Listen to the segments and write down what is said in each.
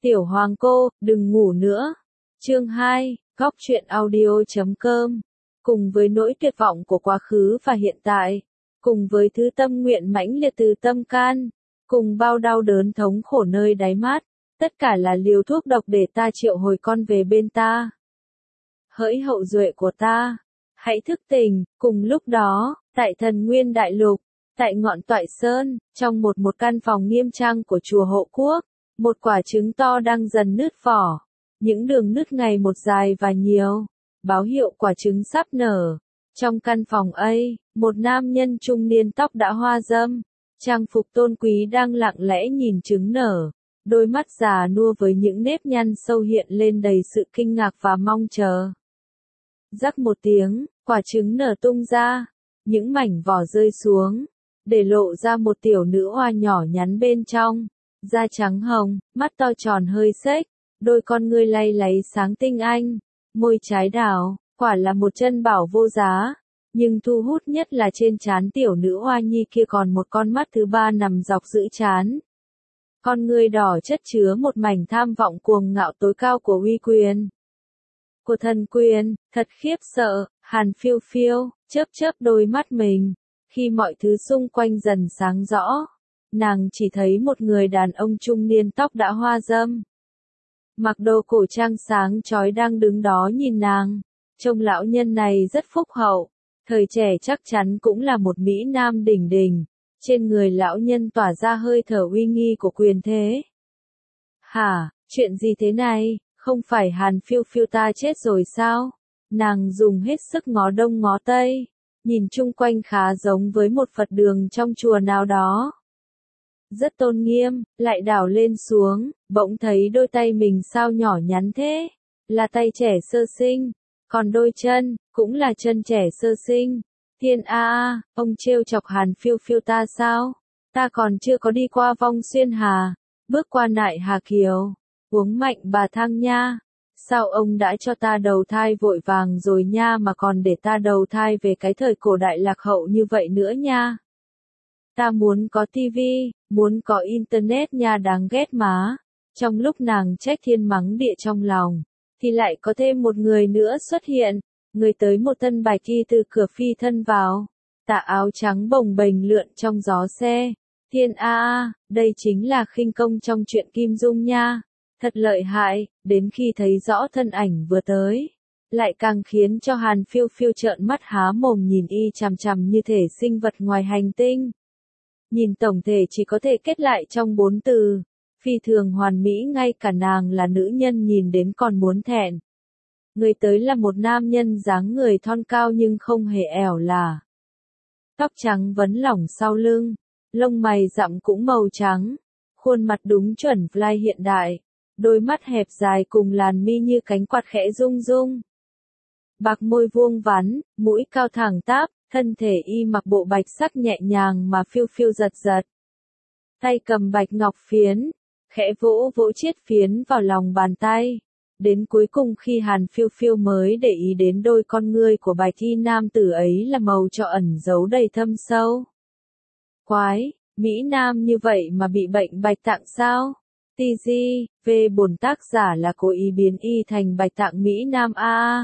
Tiểu Hoàng cô, đừng ngủ nữa. Chương 2, Góc truyện audio.com. Cùng với nỗi tuyệt vọng của quá khứ và hiện tại, cùng với thứ tâm nguyện mãnh liệt từ tâm can, cùng bao đau đớn thống khổ nơi đáy mắt, tất cả là liều thuốc độc để ta triệu hồi con về bên ta. Hỡi hậu duệ của ta, hãy thức tỉnh. Cùng lúc đó, tại Thần Nguyên Đại Lục, tại ngọn Toại Sơn, trong một căn phòng nghiêm trang của chùa Hộ Quốc, một quả trứng to đang dần nứt vỏ. Những đường nứt ngày một dài và nhiều, báo hiệu quả trứng sắp nở. Trong căn phòng ấy, một nam nhân trung niên tóc đã hoa râm, trang phục tôn quý đang lặng lẽ nhìn trứng nở. Đôi mắt già nua với những nếp nhăn sâu hiện lên đầy sự kinh ngạc và mong chờ. Rắc một tiếng, quả trứng nở tung ra, những mảnh vỏ rơi xuống, để lộ ra một tiểu nữ hoa nhỏ nhắn bên trong, da trắng hồng, mắt to tròn hơi xếch, đôi con ngươi lay láy sáng tinh anh, môi trái đào, quả là một chân bảo vô giá. Nhưng thu hút nhất là trên trán tiểu nữ hoa nhi kia còn một con mắt thứ ba nằm dọc giữa trán. Con ngươi đỏ chất chứa một mảnh tham vọng cuồng ngạo tối cao của uy quyền. Của thần quyền, thật khiếp sợ. Hàn Phiêu Phiêu chớp đôi mắt mình. Khi mọi thứ xung quanh dần sáng rõ, nàng chỉ thấy một người đàn ông trung niên tóc đã hoa râm, mặc đồ cổ trang sáng chói đang đứng đó nhìn nàng. Trông lão nhân này rất phúc hậu, thời trẻ chắc chắn cũng là một mỹ nam đỉnh đỉnh. Trên người lão nhân tỏa ra hơi thở uy nghi của quyền thế. Hả, chuyện gì thế này, không phải Hàn Phiêu Phiêu ta chết rồi sao? Nàng dùng hết sức ngó đông ngó tây, nhìn chung quanh khá giống với một Phật đường trong chùa nào đó. Rất tôn nghiêm, lại đảo lên xuống, bỗng thấy đôi tay mình sao nhỏ nhắn thế, là tay trẻ sơ sinh, còn đôi chân, cũng là chân trẻ sơ sinh. Thiên ông trêu chọc Hàn Phiêu Phiêu ta sao? Ta còn chưa có đi qua vong xuyên hà, bước qua nại hà kiều, uống mạnh bà thang nha. Sao ông đã cho ta đầu thai vội vàng rồi nha mà còn để ta đầu thai về cái thời cổ đại lạc hậu như vậy nữa nha? Ta muốn có tivi, muốn có internet nha, đáng ghét má. Trong lúc nàng trách thiên mắng địa trong lòng, thì lại có thêm một người nữa xuất hiện. Người tới một thân bạch y từ cửa phi thân vào, tà áo trắng bồng bềnh lượn trong gió xe. Thiên đây chính là khinh công trong truyện Kim Dung nha. Thật lợi hại, đến khi thấy rõ thân ảnh vừa tới, lại càng khiến cho Hàn Phiêu Phiêu trợn mắt há mồm nhìn y chằm chằm như thể sinh vật ngoài hành tinh. Nhìn tổng thể chỉ có thể kết lại trong 4 từ, phi thường hoàn mỹ, ngay cả nàng là nữ nhân nhìn đến còn muốn thẹn. Người tới là một nam nhân dáng người thon cao nhưng không hề ẻo lả. Tóc trắng vấn lỏng sau lưng, lông mày rậm cũng màu trắng, khuôn mặt đúng chuẩn fly hiện đại, đôi mắt hẹp dài cùng làn mi như cánh quạt khẽ rung rung. Bạc môi vuông vắn, mũi cao thẳng tắp, thân thể y mặc bộ bạch sắc nhẹ nhàng mà phiêu phiêu giật giật. Tay cầm bạch ngọc phiến, khẽ vỗ chiếc phiến vào lòng bàn tay. Đến cuối cùng khi Hàn Phiêu Phiêu mới để ý đến đôi con ngươi của bạch y nam tử ấy là màu cho ẩn giấu đầy thâm sâu. Quái, mỹ nam như vậy mà bị bệnh bạch tạng sao? Bổn tác giả là cố ý biến y thành bạch tạng mỹ nam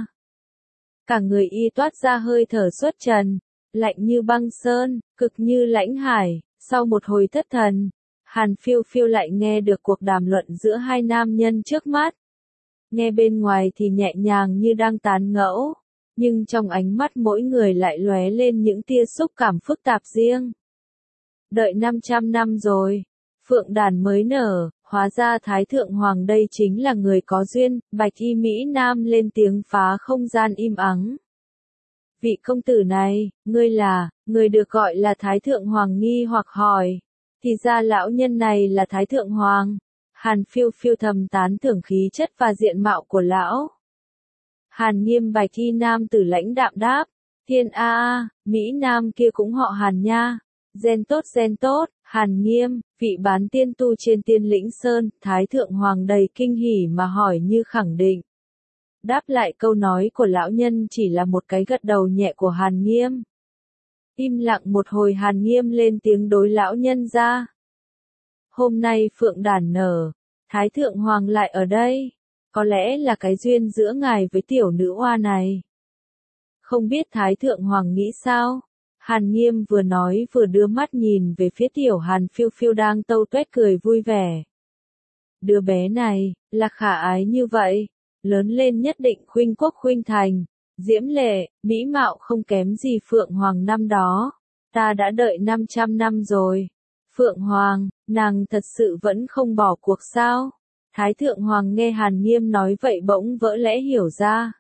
Cả người y toát ra hơi thở xuất trần, lạnh như băng sơn, cực như lãnh hải. Sau một hồi thất thần, Hàn Phiêu Phiêu lại nghe được cuộc đàm luận giữa hai nam nhân trước mắt. Nghe bên ngoài thì nhẹ nhàng như đang tán gẫu, nhưng trong ánh mắt mỗi người lại lóe lên những tia xúc cảm phức tạp riêng. Đợi 500 năm rồi, phượng đàn mới nở, hóa ra Thái Thượng Hoàng đây chính là người có duyên. Bạch y mỹ nam lên tiếng phá không gian im ắng. Vị công tử này, ngươi là, người được gọi là Thái Thượng Hoàng nghi hoặc hỏi. Thì ra lão nhân này là Thái Thượng Hoàng. Hàn Phiêu Phiêu thầm tán thưởng khí chất và diện mạo của lão. Hàn Nghiêm bạch y nam tử lãnh đạm đáp. Thiên mỹ nam kia cũng họ Hàn nha. Gen tốt, Hàn Nghiêm, vị bán tiên tu trên Tiên Lĩnh Sơn. Thái Thượng Hoàng đầy kinh hỉ mà hỏi như khẳng định. Đáp lại câu nói của lão nhân chỉ là một cái gật đầu nhẹ của Hàn Nghiêm. Im lặng một hồi, Hàn Nghiêm lên tiếng đối lão nhân ra. Hôm nay phượng đàn nở, Thái thượng hoàng lại ở đây, có lẽ là cái duyên giữa ngài với tiểu nữ oa này. Không biết Thái thượng hoàng nghĩ sao? Hàn Nghiêm vừa nói vừa đưa mắt nhìn về phía tiểu Hàn Phiêu Phiêu đang tâu tuét cười vui vẻ. Đứa bé này, là khả ái như vậy, lớn lên nhất định khuynh quốc khuynh thành, diễm lệ, mỹ mạo không kém gì Phượng Hoàng năm đó. Ta đã đợi 500 năm rồi. Phượng Hoàng, nàng thật sự vẫn không bỏ cuộc sao? Thái thượng hoàng nghe Hàn Nghiêm nói vậy bỗng vỡ lẽ hiểu ra.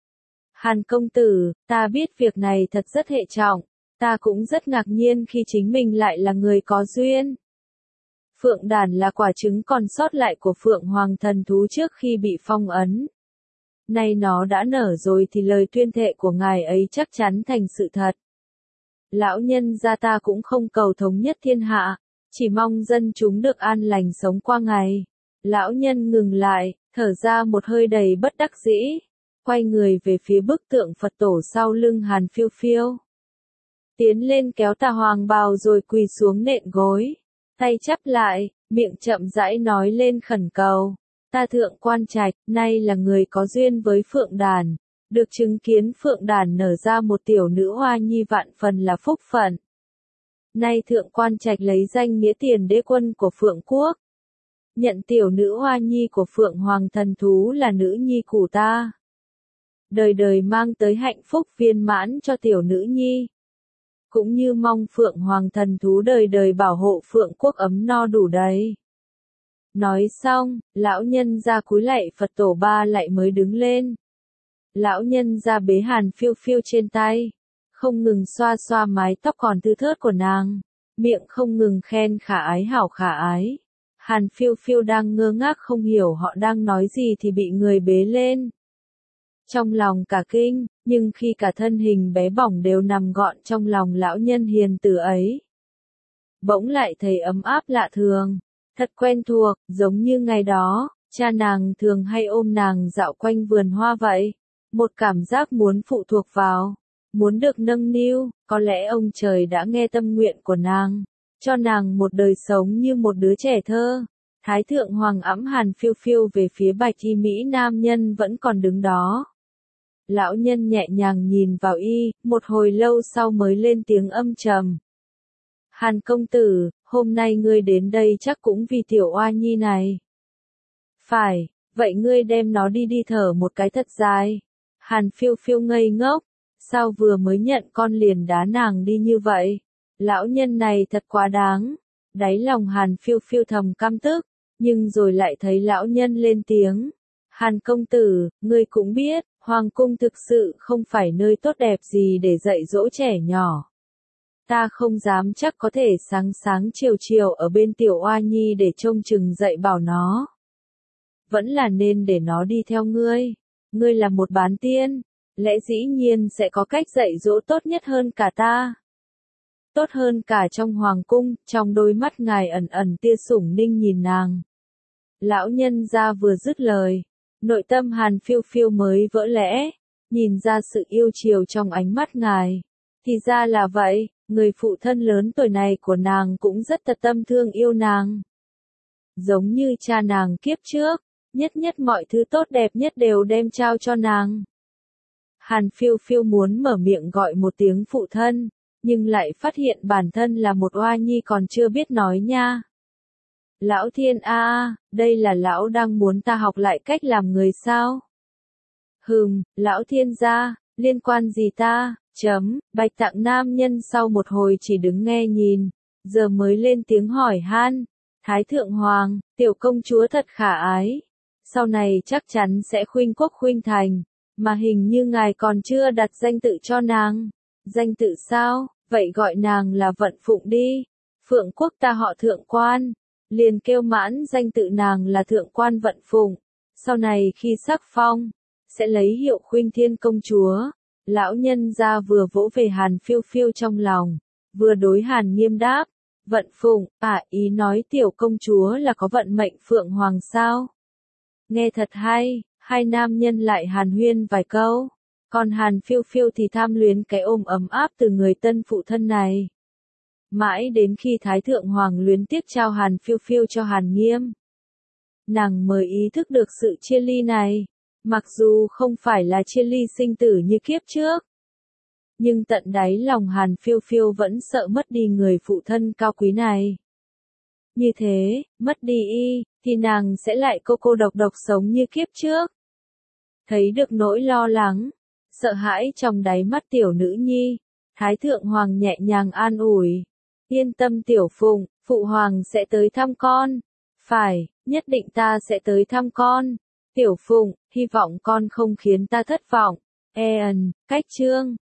Hàn công tử, ta biết việc này thật rất hệ trọng, ta cũng rất ngạc nhiên khi chính mình lại là người có duyên. Phượng đàn là quả trứng còn sót lại của Phượng Hoàng thần thú trước khi bị phong ấn. Nay nó đã nở rồi thì lời tuyên thệ của ngài ấy chắc chắn thành sự thật. Lão nhân gia ta cũng không cầu thống nhất thiên hạ, chỉ mong dân chúng được an lành sống qua ngày. Lão nhân ngừng lại, thở ra một hơi đầy bất đắc dĩ, quay người về phía bức tượng Phật tổ sau lưng Hàn Phiêu Phiêu. Tiến lên kéo tà hoàng bào rồi quỳ xuống nện gối, tay chắp lại, miệng chậm rãi nói lên khẩn cầu. Ta thượng quan trạch, nay là người có duyên với Phượng đàn, được chứng kiến Phượng đàn nở ra một tiểu nữ hoa nhi vạn phần là phúc phận. Nay thượng quan trạch lấy danh nghĩa tiền đế quân của Phượng quốc, nhận tiểu nữ hoa nhi của Phượng Hoàng thần thú là nữ nhi của ta. Đời đời mang tới hạnh phúc viên mãn cho tiểu nữ nhi. Cũng như mong Phượng Hoàng thần thú đời đời bảo hộ Phượng quốc ấm no đủ đầy. Nói xong, lão nhân ra cúi lạy Phật tổ ba lạy mới đứng lên. Lão nhân ra bế Hàn Phiêu Phiêu trên tay, không ngừng xoa xoa mái tóc còn thưa thớt của nàng, miệng không ngừng khen khả ái hảo khả ái. Hàn Phiêu Phiêu đang ngơ ngác không hiểu họ đang nói gì thì bị người bế lên. Trong lòng cả kinh, nhưng khi cả thân hình bé bỏng đều nằm gọn trong lòng lão nhân hiền từ ấy, bỗng lại thấy ấm áp lạ thường, thật quen thuộc, giống như ngày đó, cha nàng thường hay ôm nàng dạo quanh vườn hoa vậy. Một cảm giác muốn phụ thuộc vào, muốn được nâng niu, có lẽ ông trời đã nghe tâm nguyện của nàng, cho nàng một đời sống như một đứa trẻ thơ. Thái thượng hoàng ẵm Hàn Phiêu Phiêu về phía bạch y mỹ nam nhân vẫn còn đứng đó. Lão nhân nhẹ nhàng nhìn vào y, một hồi lâu sau mới lên tiếng âm trầm. Hàn công tử, hôm nay ngươi đến đây chắc cũng vì tiểu oa nhi này. Phải, vậy ngươi đem nó đi thở một cái thật dài. Hàn Phiêu Phiêu ngây ngốc, sao vừa mới nhận con liền đá nàng đi như vậy? Lão nhân này thật quá đáng. Đáy lòng Hàn Phiêu Phiêu thầm căm tức, nhưng rồi lại thấy lão nhân lên tiếng. Hàn công tử, ngươi cũng biết, hoàng cung thực sự không phải nơi tốt đẹp gì để dạy dỗ trẻ nhỏ. Ta không dám chắc có thể sáng sáng chiều chiều ở bên tiểu oa nhi để trông chừng dạy bảo nó. Vẫn là nên để nó đi theo ngươi. Ngươi là một bán tiên, lẽ dĩ nhiên sẽ có cách dạy dỗ tốt nhất hơn cả ta. Tốt hơn cả trong hoàng cung, trong đôi mắt ngài ẩn ẩn tia sủng ninh nhìn nàng. Lão nhân ra vừa dứt lời, nội tâm Hàn Phiêu Phiêu mới vỡ lẽ, nhìn ra sự yêu chiều trong ánh mắt ngài. Thì ra là vậy, người phụ thân lớn tuổi này của nàng cũng rất thật tâm thương yêu nàng. Giống như cha nàng kiếp trước, nhất mọi thứ tốt đẹp nhất đều đem trao cho nàng. Hàn Phiêu Phiêu muốn mở miệng gọi một tiếng phụ thân, nhưng lại phát hiện bản thân là một oa nhi còn chưa biết nói nha. Lão thiên a, đây là lão đang muốn ta học lại cách làm người sao? Lão thiên gia, liên quan gì ta? Bạch tạng nam nhân sau một hồi chỉ đứng nghe nhìn, giờ mới lên tiếng hỏi han. Thái thượng hoàng, tiểu công chúa thật khả ái. Sau này chắc chắn sẽ khuynh quốc khuynh thành, mà hình như ngài còn chưa đặt danh tự cho nàng. Danh tự sao? Vậy gọi nàng là Vận Phụng đi. Phượng quốc ta họ Thượng quan, liền kêu mãn danh tự nàng là Thượng quan Vận Phụng. Sau này khi sắc phong, sẽ lấy hiệu Khuynh Thiên công chúa. Lão nhân gia vừa vỗ về Hàn Phiêu Phiêu trong lòng, vừa đối Hàn Nghiêm đáp. Vận Phụng, ý nói tiểu công chúa là có vận mệnh Phượng Hoàng sao? Nghe thật hay, hai nam nhân lại hàn huyên vài câu, còn Hàn Phiêu Phiêu thì tham luyến cái ôm ấm áp từ người tân phụ thân này. Mãi đến khi Thái thượng hoàng luyến tiếc trao Hàn Phiêu Phiêu cho Hàn Nghiêm, nàng mới ý thức được sự chia ly này. Mặc dù không phải là chia ly sinh tử như kiếp trước, nhưng tận đáy lòng Hàn Phiêu Phiêu vẫn sợ mất đi người phụ thân cao quý này. Như thế, mất đi y, thì nàng sẽ lại cô độc độc sống như kiếp trước. Thấy được nỗi lo lắng, sợ hãi trong đáy mắt tiểu nữ nhi, Thái Thượng Hoàng nhẹ nhàng an ủi. Yên tâm Tiểu Phụng, Phụ Hoàng sẽ tới thăm con. Phải, nhất định ta sẽ tới thăm con. Tiểu Phụng, hy vọng con không khiến ta thất vọng. Cách chương